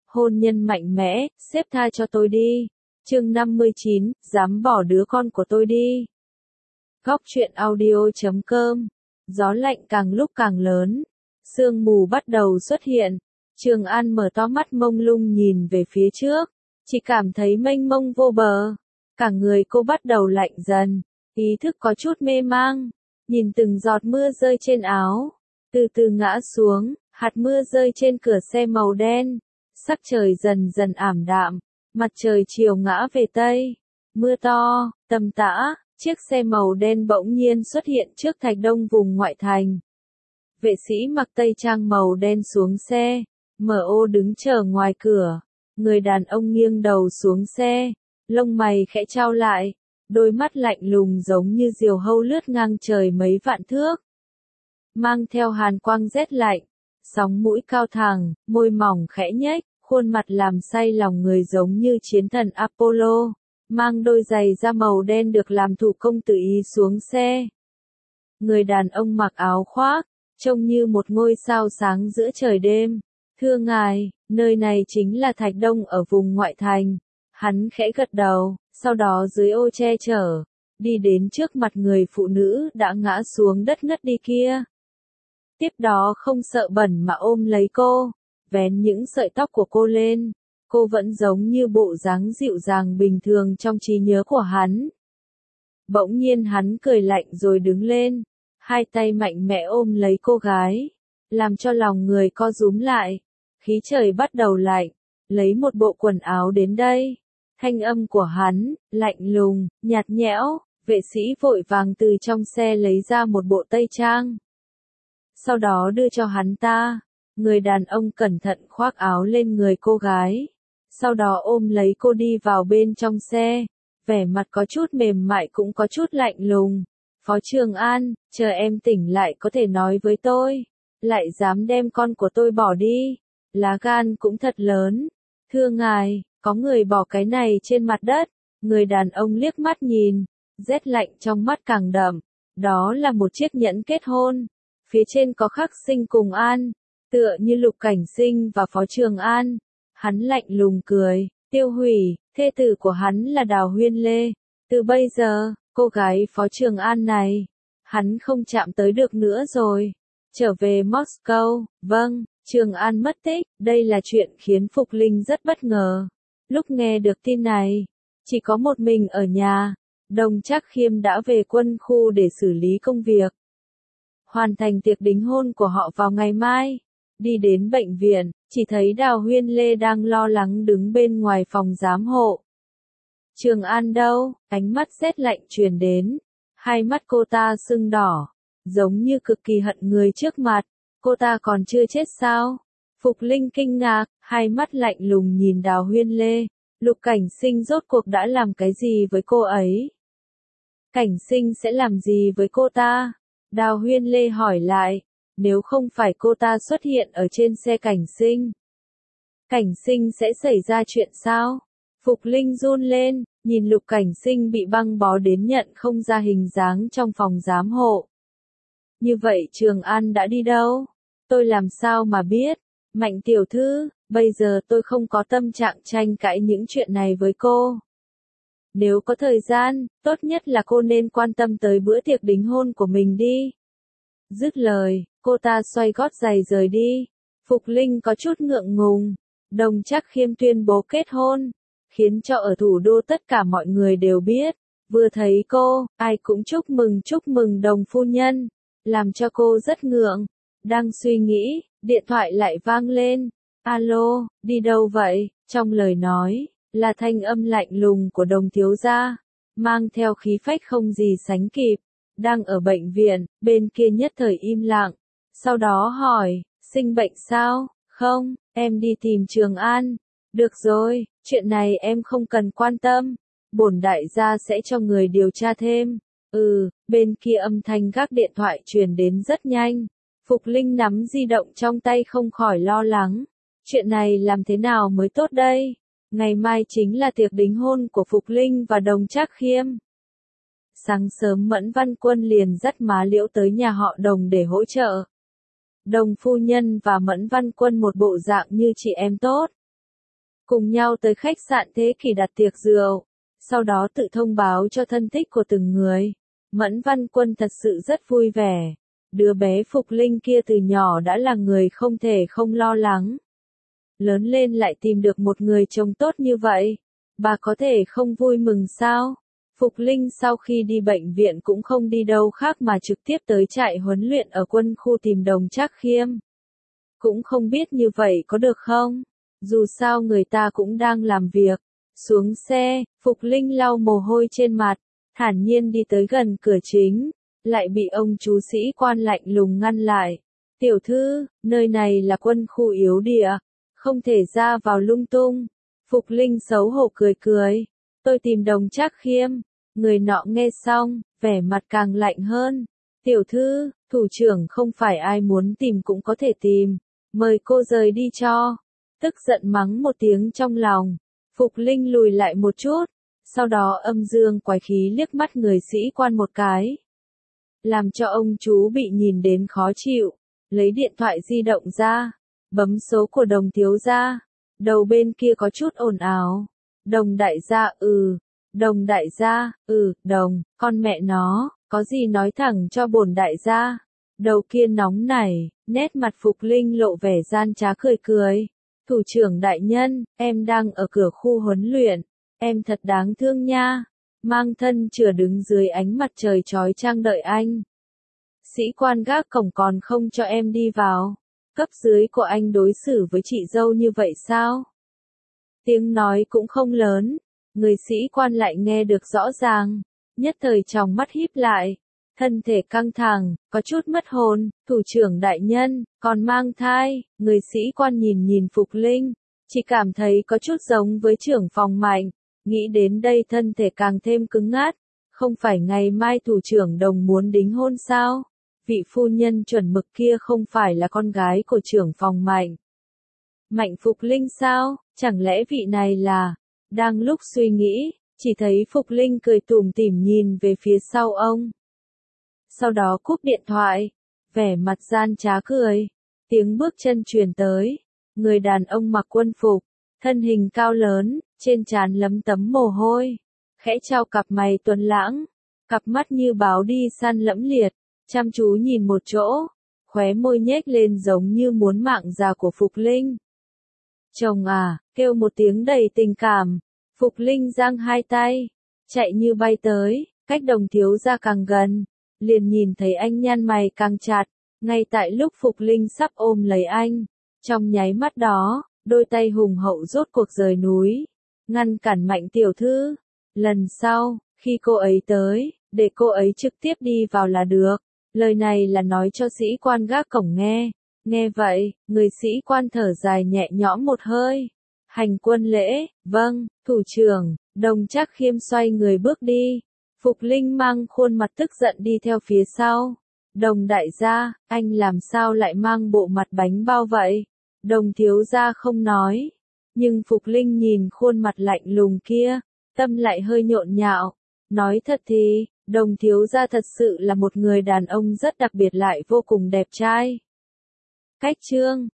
hôn nhân mạnh mẽ, sếp tha cho tôi đi. Chương 59, dám bỏ đứa con của tôi đi. Góc truyện audio.com. Gió lạnh càng lúc càng lớn, sương mù bắt đầu xuất hiện. Trường An mở to mắt mông lung nhìn về phía trước, chỉ cảm thấy mênh mông vô bờ. Cả người cô bắt đầu lạnh dần, ý thức có chút mê mang, nhìn từng giọt mưa rơi trên áo, từ từ ngã xuống, hạt mưa rơi trên cửa xe màu đen. Sắc trời dần dần ảm đạm, mặt trời chiều ngã về tây. Mưa to, tầm tã, chiếc xe màu đen bỗng nhiên xuất hiện trước Thạch Đông vùng ngoại thành. Vệ sĩ mặc tây trang màu đen xuống xe, M.O. đứng chờ ngoài cửa. Người đàn ông nghiêng đầu xuống xe, lông mày khẽ chau lại, đôi mắt lạnh lùng giống như diều hâu lướt ngang trời mấy vạn thước. Mang theo hàn quang rét lạnh, sóng mũi cao thẳng, môi mỏng khẽ nhếch, khuôn mặt làm say lòng người giống như chiến thần Apollo. Mang đôi giày da màu đen được làm thủ công tự ý xuống xe. Người đàn ông mặc áo khoác, trông như một ngôi sao sáng giữa trời đêm. Thưa ngài, nơi này chính là Thạch Đông ở vùng ngoại thành. Hắn khẽ gật đầu, sau đó dưới ô che chở, đi đến trước mặt người phụ nữ đã ngã xuống đất ngất đi kia. Tiếp đó không sợ bẩn mà ôm lấy cô, vén những sợi tóc của cô lên. Cô vẫn giống như bộ dáng dịu dàng bình thường trong trí nhớ của hắn. Bỗng nhiên hắn cười lạnh rồi đứng lên, hai tay mạnh mẽ ôm lấy cô gái, làm cho lòng người co rúm lại. Khí trời bắt đầu lạnh, lấy một bộ quần áo đến đây. Thanh âm của hắn, lạnh lùng, nhạt nhẽo, vệ sĩ vội vàng từ trong xe lấy ra một bộ tây trang. Sau đó đưa cho hắn ta, người đàn ông cẩn thận khoác áo lên người cô gái. Sau đó ôm lấy cô đi vào bên trong xe, vẻ mặt có chút mềm mại cũng có chút lạnh lùng. Phó Trường An, chờ em tỉnh lại có thể nói với tôi, lại dám đem con của tôi bỏ đi, lá gan cũng thật lớn. Thưa ngài, có người bỏ cái này trên mặt đất. Người đàn ông liếc mắt nhìn, rét lạnh trong mắt càng đậm. Đó là một chiếc nhẫn kết hôn, phía trên có khắc Sinh cùng An, tựa như Lục Cảnh Sinh và Phó Trường An. Hắn lạnh lùng cười, Tiêu Hủy, thê tử của hắn là Đào Huyên Lê. Từ bây giờ, cô gái Phó Trường An này, hắn không chạm tới được nữa rồi. Trở về Moscow, vâng, Trường An mất tích, đây là chuyện khiến Phục Linh rất bất ngờ. Lúc nghe được tin này, chỉ có một mình ở nhà, Đồng Trác Khiêm đã về quân khu để xử lý công việc. Hoàn thành tiệc đính hôn của họ vào ngày mai. Đi đến bệnh viện, chỉ thấy Đào Huyên Lê đang lo lắng đứng bên ngoài phòng giám hộ. Trường An đâu? Ánh mắt rét lạnh truyền đến. Hai mắt cô ta sưng đỏ, giống như cực kỳ hận người trước mặt. Cô ta còn chưa chết sao? Phục Linh kinh ngạc, hai mắt lạnh lùng nhìn Đào Huyên Lê. Lục Cảnh Sinh rốt cuộc đã làm cái gì với cô ấy? Cảnh Sinh sẽ làm gì với cô ta? Đào Huyên Lê hỏi lại. Nếu không phải cô ta xuất hiện ở trên xe Cảnh Sinh sẽ xảy ra chuyện sao? Phục Linh run lên, nhìn Lục Cảnh Sinh bị băng bó đến nhận không ra hình dáng trong phòng giám hộ. Như vậy Trường An đã đi đâu? Tôi làm sao mà biết? Mạnh tiểu thư, bây giờ tôi không có tâm trạng tranh cãi những chuyện này với cô. Nếu có thời gian, tốt nhất là cô nên quan tâm tới bữa tiệc đính hôn của mình đi. Dứt lời, cô ta xoay gót giày rời đi. Phục Linh có chút ngượng ngùng. Đồng Trác Khiêm tuyên bố kết hôn, khiến cho ở thủ đô tất cả mọi người đều biết. Vừa thấy cô, ai cũng chúc mừng Đồng phu nhân, làm cho cô rất ngượng. Đang suy nghĩ, điện thoại lại vang lên. Alo, đi đâu vậy? Trong lời nói, là thanh âm lạnh lùng của Đồng thiếu gia, mang theo khí phách không gì sánh kịp. Đang ở bệnh viện, bên kia nhất thời im lặng. Sau đó hỏi, sinh bệnh sao? Không, em đi tìm Trường An. Được rồi, chuyện này em không cần quan tâm. Bổn đại gia sẽ cho người điều tra thêm. Bên kia âm thanh gác điện thoại truyền đến rất nhanh. Phục Linh nắm di động trong tay không khỏi lo lắng. Chuyện này làm thế nào mới tốt đây? Ngày mai chính là tiệc đính hôn của Phục Linh và Đồng Trác Khiêm. Sáng sớm Mẫn Văn Quân liền dắt má Liễu tới nhà họ Đồng để hỗ trợ. Đồng phu nhân và Mẫn Văn Quân một bộ dạng như chị em tốt. cùng nhau tới khách sạn Thế Kỷ đặt tiệc rượu, sau đó tự thông báo cho thân thích của từng người. Mẫn Văn Quân thật sự rất vui vẻ. Đứa bé Phục Linh kia từ nhỏ đã là người không thể không lo lắng. Lớn lên lại tìm được một người chồng tốt như vậy. Bà có thể không vui mừng sao? Phục Linh sau khi đi bệnh viện cũng không đi đâu khác mà trực tiếp tới trại huấn luyện ở quân khu tìm Đồng Trác Khiêm. Cũng không biết như vậy có được không? Dù sao người ta cũng đang làm việc. Xuống xe, Phục Linh lau mồ hôi trên mặt, thản nhiên đi tới gần cửa chính, lại bị ông chú sĩ quan lạnh lùng ngăn lại. Tiểu thư, nơi này là quân khu yếu địa, không thể ra vào lung tung. Phục Linh xấu hổ cười cười. Tôi tìm Đồng Trác Khiêm. Người nọ nghe xong, vẻ mặt càng lạnh hơn. Tiểu thư, thủ trưởng không phải ai muốn tìm cũng có thể tìm. Mời cô rời đi cho. Tức giận mắng một tiếng trong lòng. Phục Linh lùi lại một chút. Sau đó âm dương quái khí liếc mắt người sĩ quan một cái. Làm cho ông chú bị nhìn đến khó chịu. Lấy điện thoại di động ra. Bấm số của Đồng thiếu gia. Đầu bên kia có chút ồn ào. Đồng đại gia Đồng đại gia, Đồng, con mẹ nó, có gì nói thẳng cho bổn đại gia. Đầu kia nóng nảy, nét mặt Phục Linh lộ vẻ gian trá cười cười. Thủ trưởng đại nhân, em đang ở cửa khu huấn luyện, em thật đáng thương nha. Mang thân chửa đứng dưới ánh mặt trời chói chang đợi anh. Sĩ quan gác cổng còn không cho em đi vào. Cấp dưới của anh đối xử với chị dâu như vậy sao? Tiếng nói cũng không lớn. Người sĩ quan lại nghe được rõ ràng, nhất thời trong mắt híp lại, thân thể căng thẳng, có chút mất hồn. Thủ trưởng đại nhân, còn mang thai. Người sĩ quan nhìn Phục Linh, chỉ cảm thấy có chút giống với trưởng phòng Mạnh, nghĩ đến đây thân thể càng thêm cứng ngắc. Không phải ngày mai thủ trưởng Đồng muốn đính hôn sao? Vị phu nhân chuẩn mực kia không phải là con gái của trưởng phòng Mạnh. Mạnh Phục Linh sao? Chẳng lẽ vị này là... Đang lúc suy nghĩ, chỉ thấy Phục Linh cười tủm tỉm nhìn về phía sau ông. Sau đó cúp điện thoại, vẻ mặt gian trá cười. Tiếng bước chân truyền tới. Người đàn ông mặc quân phục, thân hình cao lớn, trên trán lấm tấm mồ hôi. Khẽ trao cặp mày tuấn lãng, cặp mắt như báo đi săn lẫm liệt, chăm chú nhìn một chỗ, khóe môi nhếch lên giống như muốn mạng già của Phục Linh. Chồng à, kêu một tiếng đầy tình cảm. Phục Linh giang hai tay, chạy như bay tới, cách Đồng thiếu gia càng gần, liền nhìn thấy anh nhăn mày càng chặt. Ngay tại lúc Phục Linh sắp ôm lấy anh, trong nháy mắt đó, đôi tay hùng hậu rốt cuộc rời núi, ngăn cản Mạnh tiểu thư. Lần sau, khi cô ấy tới, để cô ấy trực tiếp đi vào là được. Lời này là nói cho sĩ quan gác cổng nghe. Nghe vậy, người sĩ quan thở dài nhẹ nhõm một hơi. Hành quân lễ, vâng, thủ trưởng. Đồng Trác Khiêm xoay người bước đi. Phục Linh mang khuôn mặt tức giận đi theo phía sau. Đồng đại gia, anh làm sao lại mang bộ mặt bánh bao vậy? Đồng thiếu gia không nói. Nhưng Phục Linh nhìn khuôn mặt lạnh lùng kia, tâm lại hơi nhộn nhạo. Nói thật thì, Đồng thiếu gia thật sự là một người đàn ông rất đặc biệt lại vô cùng đẹp trai. Cách chương